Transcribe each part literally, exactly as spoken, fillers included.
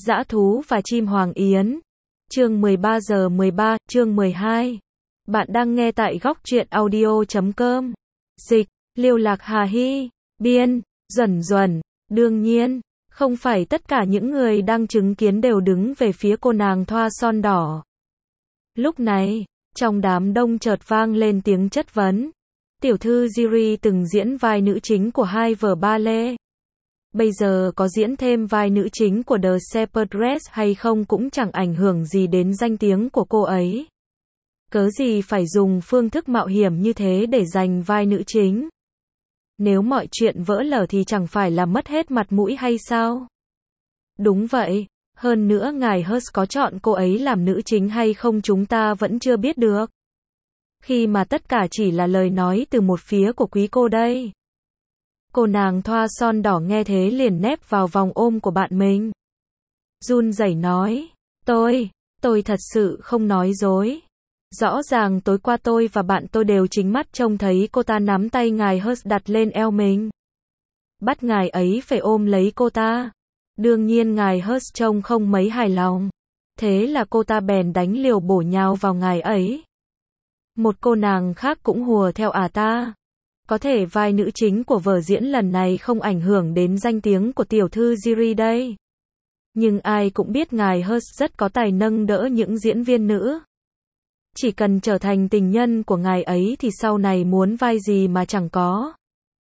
Dã thú và chim hoàng yến. Chương mười ba giờ mười ba, chương mười hai. Bạn đang nghe tại góc truyện audio chấm com. Dịch, Liêu Lạc Hà Hy, biên, Duẩn Duẩn. Đương nhiên, không phải tất cả những người đang chứng kiến đều đứng về phía cô nàng thoa son đỏ. Lúc này, trong đám đông chợt vang lên tiếng chất vấn. Tiểu thư Jiri từng diễn vai nữ chính của hai vở ballet. Bây giờ có diễn thêm vai nữ chính của The Shepherdess hay không cũng chẳng ảnh hưởng gì đến danh tiếng của cô ấy. Cớ gì phải dùng phương thức mạo hiểm như thế để giành vai nữ chính? Nếu mọi chuyện vỡ lở thì chẳng phải là mất hết mặt mũi hay sao? Đúng vậy, hơn nữa ngài Hurst có chọn cô ấy làm nữ chính hay không chúng ta vẫn chưa biết được. Khi mà tất cả chỉ là lời nói từ một phía của quý cô đây. Cô nàng thoa son đỏ nghe thế liền nép vào vòng ôm của bạn mình. Run rẩy nói, tôi, tôi thật sự không nói dối. Rõ ràng tối qua tôi và bạn tôi đều chính mắt trông thấy cô ta nắm tay ngài Hurst đặt lên eo mình. Bắt ngài ấy phải ôm lấy cô ta. Đương nhiên ngài Hurst trông không mấy hài lòng. Thế là cô ta bèn đánh liều bổ nhào vào ngài ấy. Một cô nàng khác cũng hùa theo ả ta. Có thể vai nữ chính của vở diễn lần này không ảnh hưởng đến danh tiếng của tiểu thư Jiri đây. Nhưng ai cũng biết ngài Hurst rất có tài nâng đỡ những diễn viên nữ. Chỉ cần trở thành tình nhân của ngài ấy thì sau này muốn vai gì mà chẳng có.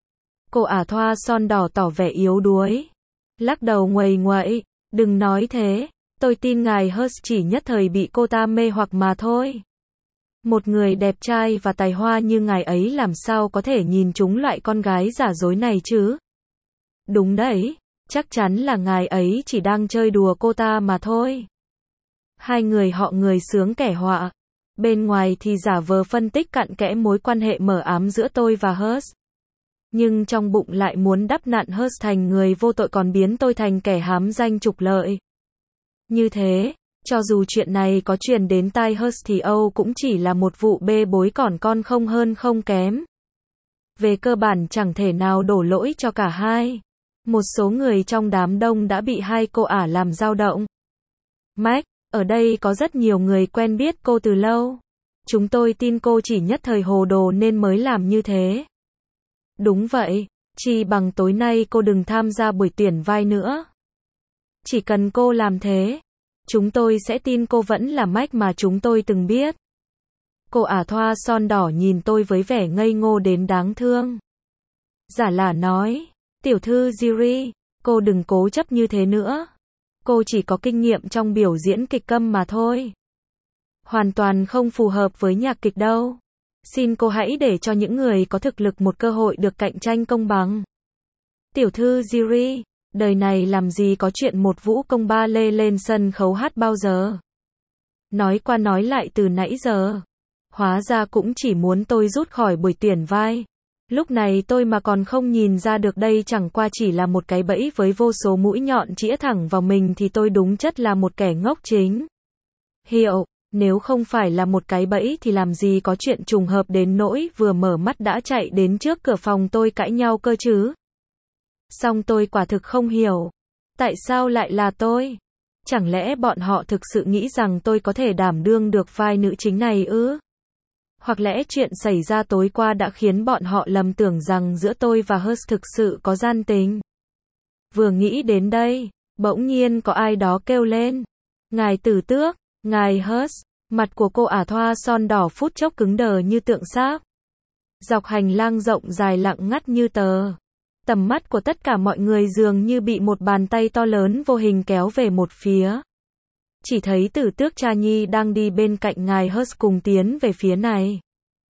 Cô ả thoa son đỏ tỏ vẻ yếu đuối. Lắc đầu nguầy nguậy, đừng nói thế, tôi tin ngài Hurst chỉ nhất thời bị cô ta mê hoặc mà thôi. Một người đẹp trai và tài hoa như ngài ấy làm sao có thể nhìn trúng loại con gái giả dối này chứ? Đúng đấy, chắc chắn là ngài ấy chỉ đang chơi đùa cô ta mà thôi. Hai người họ người sướng kẻ họa. Bên ngoài thì giả vờ phân tích cặn kẽ mối quan hệ mờ ám giữa tôi và Hurst. Nhưng trong bụng lại muốn đắp nặn Hurst thành người vô tội còn biến tôi thành kẻ hám danh trục lợi. Như thế, cho dù chuyện này có truyền đến tai Hurst thì Âu cũng chỉ là một vụ bê bối còn con không hơn không kém. Về cơ bản chẳng thể nào đổ lỗi cho cả hai. Một số người trong đám đông đã bị hai cô ả làm dao động. Mac, ở đây có rất nhiều người quen biết cô từ lâu. Chúng tôi tin cô chỉ nhất thời hồ đồ nên mới làm như thế. Đúng vậy, chỉ bằng tối nay cô đừng tham gia buổi tuyển vai nữa. Chỉ cần cô làm thế, chúng tôi sẽ tin cô vẫn là Mac mà chúng tôi từng biết. Cô ả thoa son đỏ nhìn tôi với vẻ ngây ngô đến đáng thương. Giả lả nói, tiểu thư Jiri, cô đừng cố chấp như thế nữa. Cô chỉ có kinh nghiệm trong biểu diễn kịch câm mà thôi. Hoàn toàn không phù hợp với nhạc kịch đâu. Xin cô hãy để cho những người có thực lực một cơ hội được cạnh tranh công bằng. Tiểu thư Jiri, đời này làm gì có chuyện một vũ công ba lê lên sân khấu hát bao giờ. Nói qua nói lại từ nãy giờ. Hóa ra cũng chỉ muốn tôi rút khỏi buổi tuyển vai. Lúc này tôi mà còn không nhìn ra được đây chẳng qua chỉ là một cái bẫy với vô số mũi nhọn chĩa thẳng vào mình thì tôi đúng chất là một kẻ ngốc chính. Hiệu, nếu không phải là một cái bẫy thì làm gì có chuyện trùng hợp đến nỗi vừa mở mắt đã chạy đến trước cửa phòng tôi cãi nhau cơ chứ. Song tôi quả thực không hiểu. Tại sao lại là tôi? Chẳng lẽ bọn họ thực sự nghĩ rằng tôi có thể đảm đương được vai nữ chính này ư? Hoặc lẽ chuyện xảy ra tối qua đã khiến bọn họ lầm tưởng rằng giữa tôi và Hurst thực sự có gian tình. Vừa nghĩ đến đây, bỗng nhiên có ai đó kêu lên. Ngài tử tước, ngài Hurst, mặt của cô ả thoa son đỏ phút chốc cứng đờ như tượng sáp. Dọc hành lang rộng dài lặng ngắt như tờ. Tầm mắt của tất cả mọi người dường như bị một bàn tay to lớn vô hình kéo về một phía. Chỉ thấy tử tước cha nhi đang đi bên cạnh ngài Hurst cùng tiến về phía này.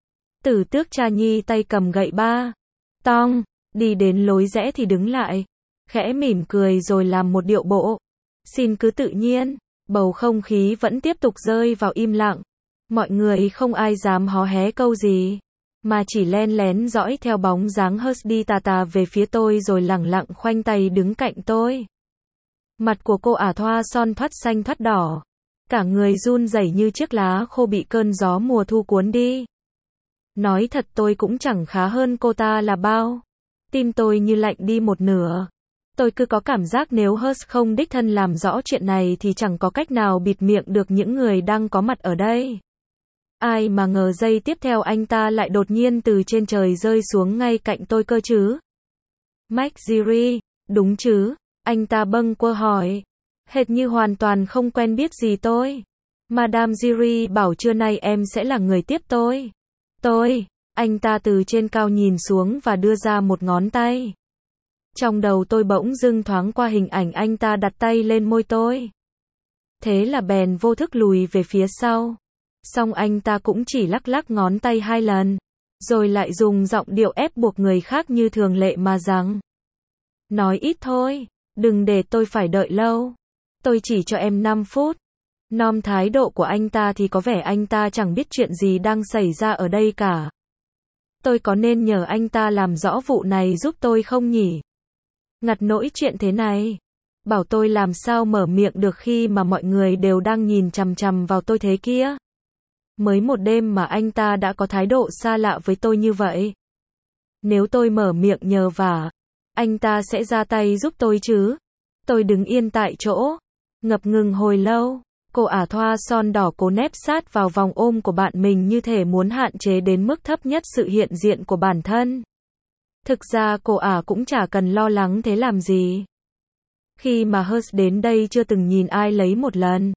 Tử tước cha nhi tay cầm gậy ba. Tong, đi đến lối rẽ thì đứng lại. Khẽ mỉm cười rồi làm một điệu bộ. Xin cứ tự nhiên, bầu không khí vẫn tiếp tục rơi vào im lặng. Mọi người không ai dám hó hé câu gì. Mà chỉ len lén dõi theo bóng dáng Hurst đi tà tà về phía tôi rồi lẳng lặng khoanh tay đứng cạnh tôi. Mặt của cô ả thoa son thoắt xanh thoắt đỏ. Cả người run rẩy như chiếc lá khô bị cơn gió mùa thu cuốn đi. Nói thật tôi cũng chẳng khá hơn cô ta là bao. Tim tôi như lạnh đi một nửa. Tôi cứ có cảm giác nếu Hers không đích thân làm rõ chuyện này thì chẳng có cách nào bịt miệng được những người đang có mặt ở đây. Ai mà ngờ giây tiếp theo anh ta lại đột nhiên từ trên trời rơi xuống ngay cạnh tôi cơ chứ. McGeary, đúng chứ? Anh ta bâng quơ hỏi. Hệt như hoàn toàn không quen biết gì tôi. Madame Geary bảo trưa nay em sẽ là người tiếp tôi. Tôi, anh ta từ trên cao nhìn xuống và đưa ra một ngón tay. Trong đầu tôi bỗng dưng thoáng qua hình ảnh anh ta đặt tay lên môi tôi. Thế là bèn vô thức lùi về phía sau. Xong anh ta cũng chỉ lắc lắc ngón tay hai lần. Rồi lại dùng giọng điệu ép buộc người khác như thường lệ mà rằng. Nói ít thôi, đừng để tôi phải đợi lâu. Tôi chỉ cho em năm phút. Nom thái độ của anh ta thì có vẻ anh ta chẳng biết chuyện gì đang xảy ra ở đây cả. Tôi có nên nhờ anh ta làm rõ vụ này giúp tôi không nhỉ? Ngặt nỗi chuyện thế này. Bảo tôi làm sao mở miệng được khi mà mọi người đều đang nhìn chằm chằm vào tôi thế kia. Mới một đêm mà anh ta đã có thái độ xa lạ với tôi như vậy. Nếu tôi mở miệng nhờ vả, anh ta sẽ ra tay giúp tôi chứ. Tôi đứng yên tại chỗ, ngập ngừng hồi lâu. Cô ả thoa son đỏ cố nép sát vào vòng ôm của bạn mình như thể muốn hạn chế đến mức thấp nhất sự hiện diện của bản thân. Thực ra cô ả cũng chả cần lo lắng thế làm gì. Khi mà Hers đến đây chưa từng nhìn ai lấy một lần.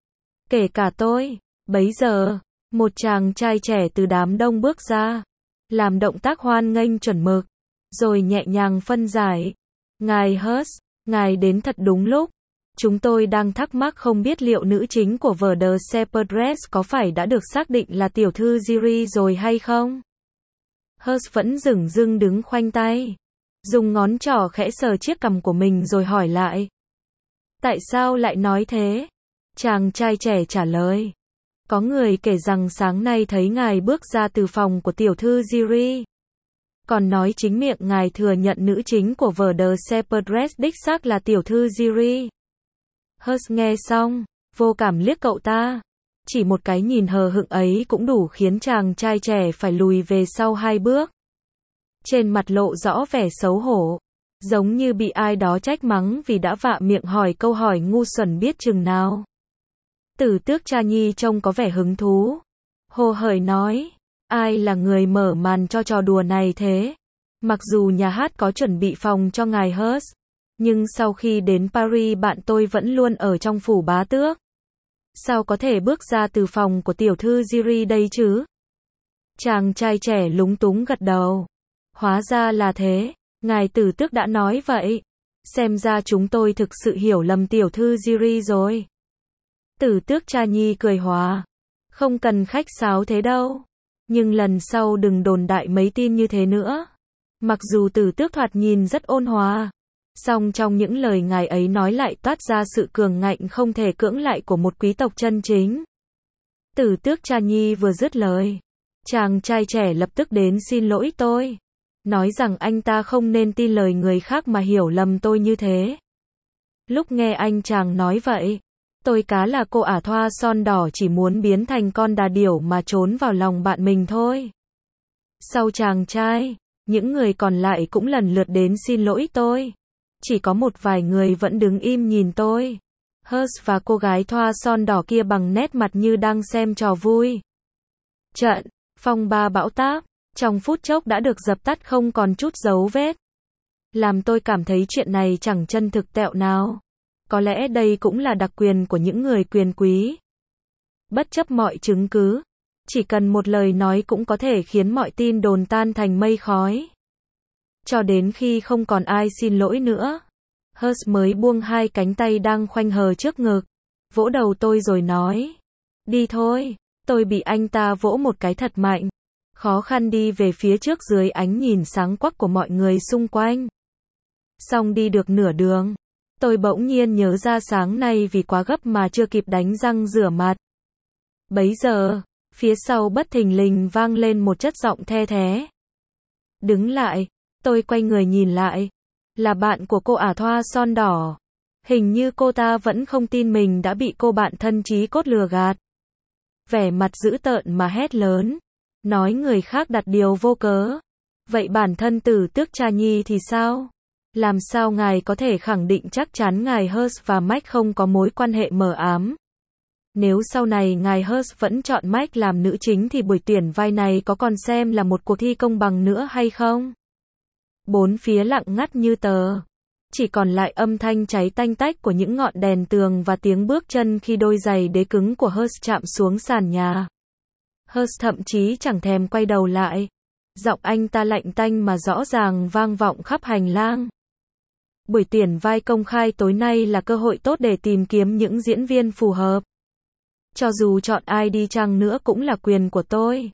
Kể cả tôi. Bấy giờ, một chàng trai trẻ từ đám đông bước ra. Làm động tác hoan nghênh chuẩn mực. Rồi nhẹ nhàng phân giải. Ngài Hers, ngài đến thật đúng lúc. Chúng tôi đang thắc mắc không biết liệu nữ chính của vở The Shepherdess có phải đã được xác định là tiểu thư Geary rồi hay không? Hers vẫn dửng dưng đứng khoanh tay. Dùng ngón trỏ khẽ sờ chiếc cằm của mình rồi hỏi lại. Tại sao lại nói thế? Chàng trai trẻ trả lời. Có người kể rằng sáng nay thấy ngài bước ra từ phòng của tiểu thư Geary. Còn nói chính miệng ngài thừa nhận nữ chính của vở The Shepherdess đích xác là tiểu thư Geary. Hers nghe xong, vô cảm liếc cậu ta. Chỉ một cái nhìn hờ hững ấy cũng đủ khiến chàng trai trẻ phải lùi về sau hai bước. Trên mặt lộ rõ vẻ xấu hổ. Giống như bị ai đó trách mắng vì đã vạ miệng hỏi câu hỏi ngu xuẩn biết chừng nào. Tử tước cha nhi trông có vẻ hứng thú. Hồ hởi nói. Ai là người mở màn cho trò đùa này thế? Mặc dù nhà hát có chuẩn bị phòng cho ngài Hers. Nhưng sau khi đến Paris bạn tôi vẫn luôn ở trong phủ bá tước. Sao có thể bước ra từ phòng của tiểu thư Geary đây chứ? Chàng trai trẻ lúng túng gật đầu. Hóa ra là thế, ngài tử tước đã nói vậy. Xem ra chúng tôi thực sự hiểu lầm tiểu thư Geary rồi. Tử tước cha nhi cười hòa. Không cần khách sáo thế đâu. Nhưng lần sau đừng đồn đại mấy tin như thế nữa. Mặc dù tử tước thoạt nhìn rất ôn hòa. Song trong những lời ngài ấy nói lại toát ra sự cường ngạnh không thể cưỡng lại của một quý tộc chân chính. Tử tước cha nhi vừa dứt lời. Chàng trai trẻ lập tức đến xin lỗi tôi. Nói rằng anh ta không nên tin lời người khác mà hiểu lầm tôi như thế. Lúc nghe anh chàng nói vậy, tôi cá là cô ả thoa son đỏ chỉ muốn biến thành con đà điểu mà trốn vào lòng bạn mình thôi. Sau chàng trai, những người còn lại cũng lần lượt đến xin lỗi tôi. Chỉ có một vài người vẫn đứng im nhìn tôi. Hers và cô gái thoa son đỏ kia bằng nét mặt như đang xem trò vui. Trận phong ba bão táp trong phút chốc đã được dập tắt không còn chút dấu vết. Làm tôi cảm thấy chuyện này chẳng chân thực tẹo nào. Có lẽ đây cũng là đặc quyền của những người quyền quý. Bất chấp mọi chứng cứ, chỉ cần một lời nói cũng có thể khiến mọi tin đồn tan thành mây khói. Cho đến khi không còn ai xin lỗi nữa, Hers mới buông hai cánh tay đang khoanh hờ trước ngực, vỗ đầu tôi rồi nói. Đi thôi, tôi bị anh ta vỗ một cái thật mạnh. Khó khăn đi về phía trước dưới ánh nhìn sáng quắc của mọi người xung quanh. Xong đi được nửa đường, tôi bỗng nhiên nhớ ra sáng nay vì quá gấp mà chưa kịp đánh răng rửa mặt. Bấy giờ, phía sau bất thình lình vang lên một chất giọng the thé. Đứng lại, tôi quay người nhìn lại. Là bạn của cô ả thoa son đỏ. Hình như cô ta vẫn không tin mình đã bị cô bạn thân chí cốt lừa gạt. Vẻ mặt dữ tợn mà hét lớn. Nói người khác đặt điều vô cớ. Vậy bản thân tử tước cha nhi thì sao? Làm sao ngài có thể khẳng định chắc chắn ngài Hurst và Mac không có mối quan hệ mờ ám? Nếu sau này ngài Hurst vẫn chọn Mac làm nữ chính thì buổi tuyển vai này có còn xem là một cuộc thi công bằng nữa hay không? Bốn phía lặng ngắt như tờ. Chỉ còn lại âm thanh cháy tanh tách của những ngọn đèn tường và tiếng bước chân khi đôi giày đế cứng của Hurst chạm xuống sàn nhà. Hurst thậm chí chẳng thèm quay đầu lại. Giọng anh ta lạnh tanh mà rõ ràng vang vọng khắp hành lang. Buổi tuyển vai công khai tối nay là cơ hội tốt để tìm kiếm những diễn viên phù hợp. Cho dù chọn ai đi chăng nữa cũng là quyền của tôi.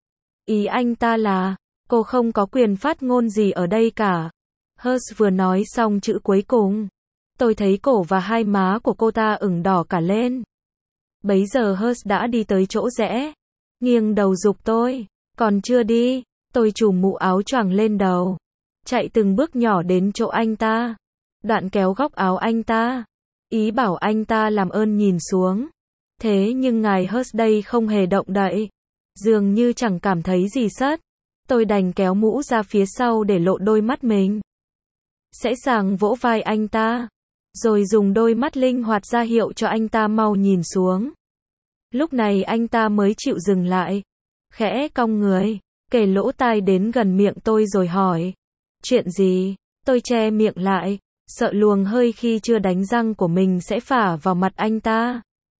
Ý anh ta là, cô không có quyền phát ngôn gì ở đây cả. Hurst vừa nói xong chữ cuối cùng. Tôi thấy cổ và hai má của cô ta ửng đỏ cả lên. Bấy giờ Hurst đã đi tới chỗ rẽ. Nghiêng đầu giục tôi. Còn chưa đi. Tôi trùm mũ áo choàng lên đầu. Chạy từng bước nhỏ đến chỗ anh ta. Đoạn kéo góc áo anh ta. Ý bảo anh ta làm ơn nhìn xuống. Thế nhưng ngài Hurst đây không hề động đậy. Dường như chẳng cảm thấy gì sất. Tôi đành kéo mũ ra phía sau để lộ đôi mắt mình. Sẽ sàng vỗ vai anh ta. Rồi dùng đôi mắt linh hoạt ra hiệu cho anh ta mau nhìn xuống. Lúc này anh ta mới chịu dừng lại. Khẽ cong người. Kề lỗ tai đến gần miệng tôi rồi hỏi. Chuyện gì? Tôi che miệng lại. Sợ luồng hơi khi chưa đánh răng của mình sẽ phả vào mặt anh ta.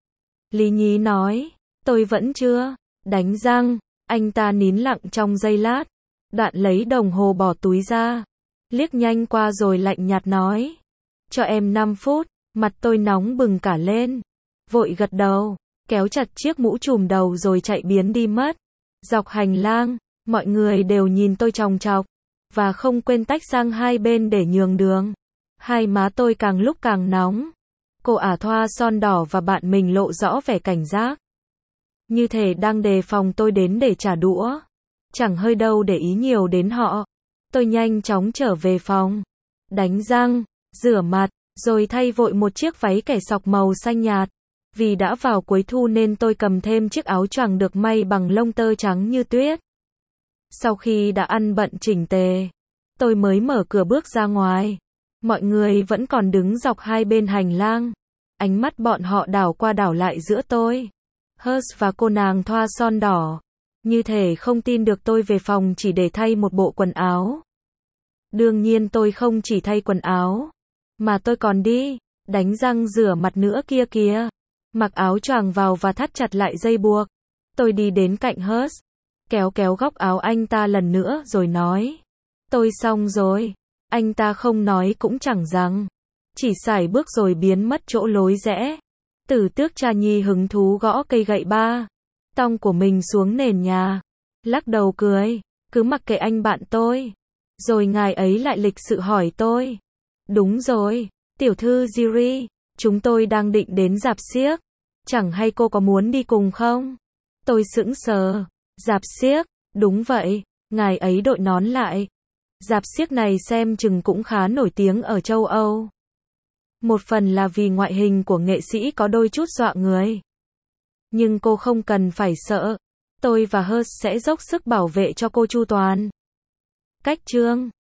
Lý nhí nói. Tôi vẫn chưa đánh răng. Anh ta nín lặng trong giây lát. Đoạn lấy đồng hồ bỏ túi ra. Liếc nhanh qua rồi lạnh nhạt nói. Cho em năm phút. Mặt tôi nóng bừng cả lên. Vội gật đầu. Kéo chặt chiếc mũ trùm đầu rồi chạy biến đi mất. Dọc hành lang. Mọi người đều nhìn tôi chòng chọc. Và không quên tách sang hai bên để nhường đường. Hai má tôi càng lúc càng nóng. Cô ả thoa son đỏ và bạn mình lộ rõ vẻ cảnh giác. Như thể đang đề phòng tôi đến để trả đũa. Chẳng hơi đâu để ý nhiều đến họ. Tôi nhanh chóng trở về phòng. Đánh răng, rửa mặt, rồi thay vội một chiếc váy kẻ sọc màu xanh nhạt. Vì đã vào cuối thu nên tôi cầm thêm chiếc áo choàng được may bằng lông tơ trắng như tuyết. Sau khi đã ăn bận chỉnh tề, tôi mới mở cửa bước ra ngoài. Mọi người vẫn còn đứng dọc hai bên hành lang. Ánh mắt bọn họ đảo qua đảo lại giữa tôi, Hurst và cô nàng thoa son đỏ. Như thể không tin được tôi về phòng chỉ để thay một bộ quần áo. Đương nhiên tôi không chỉ thay quần áo, mà tôi còn đi, đánh răng rửa mặt nữa kia kìa. Mặc áo choàng vào và thắt chặt lại dây buộc. Tôi đi đến cạnh Hurst, kéo kéo góc áo anh ta lần nữa rồi nói. Tôi xong rồi. Anh ta không nói cũng chẳng rằng. Chỉ sải bước rồi biến mất chỗ lối rẽ. Tử Tước Cha Nhi hứng thú gõ cây gậy ba tong của mình xuống nền nhà. Lắc đầu cười. Cứ mặc kệ anh bạn tôi. Rồi ngài ấy lại lịch sự hỏi tôi. Đúng rồi, tiểu thư Jiri, chúng tôi đang định đến rạp xiếc. Chẳng hay cô có muốn đi cùng không? Tôi sững sờ. Rạp xiếc, đúng vậy, ngài ấy đội nón lại. Rạp xiếc này xem chừng cũng khá nổi tiếng ở châu Âu. Một phần là vì ngoại hình của nghệ sĩ có đôi chút dọa người. Nhưng cô không cần phải sợ. Tôi và Hurst sẽ dốc sức bảo vệ cho cô chu toàn. Cách chương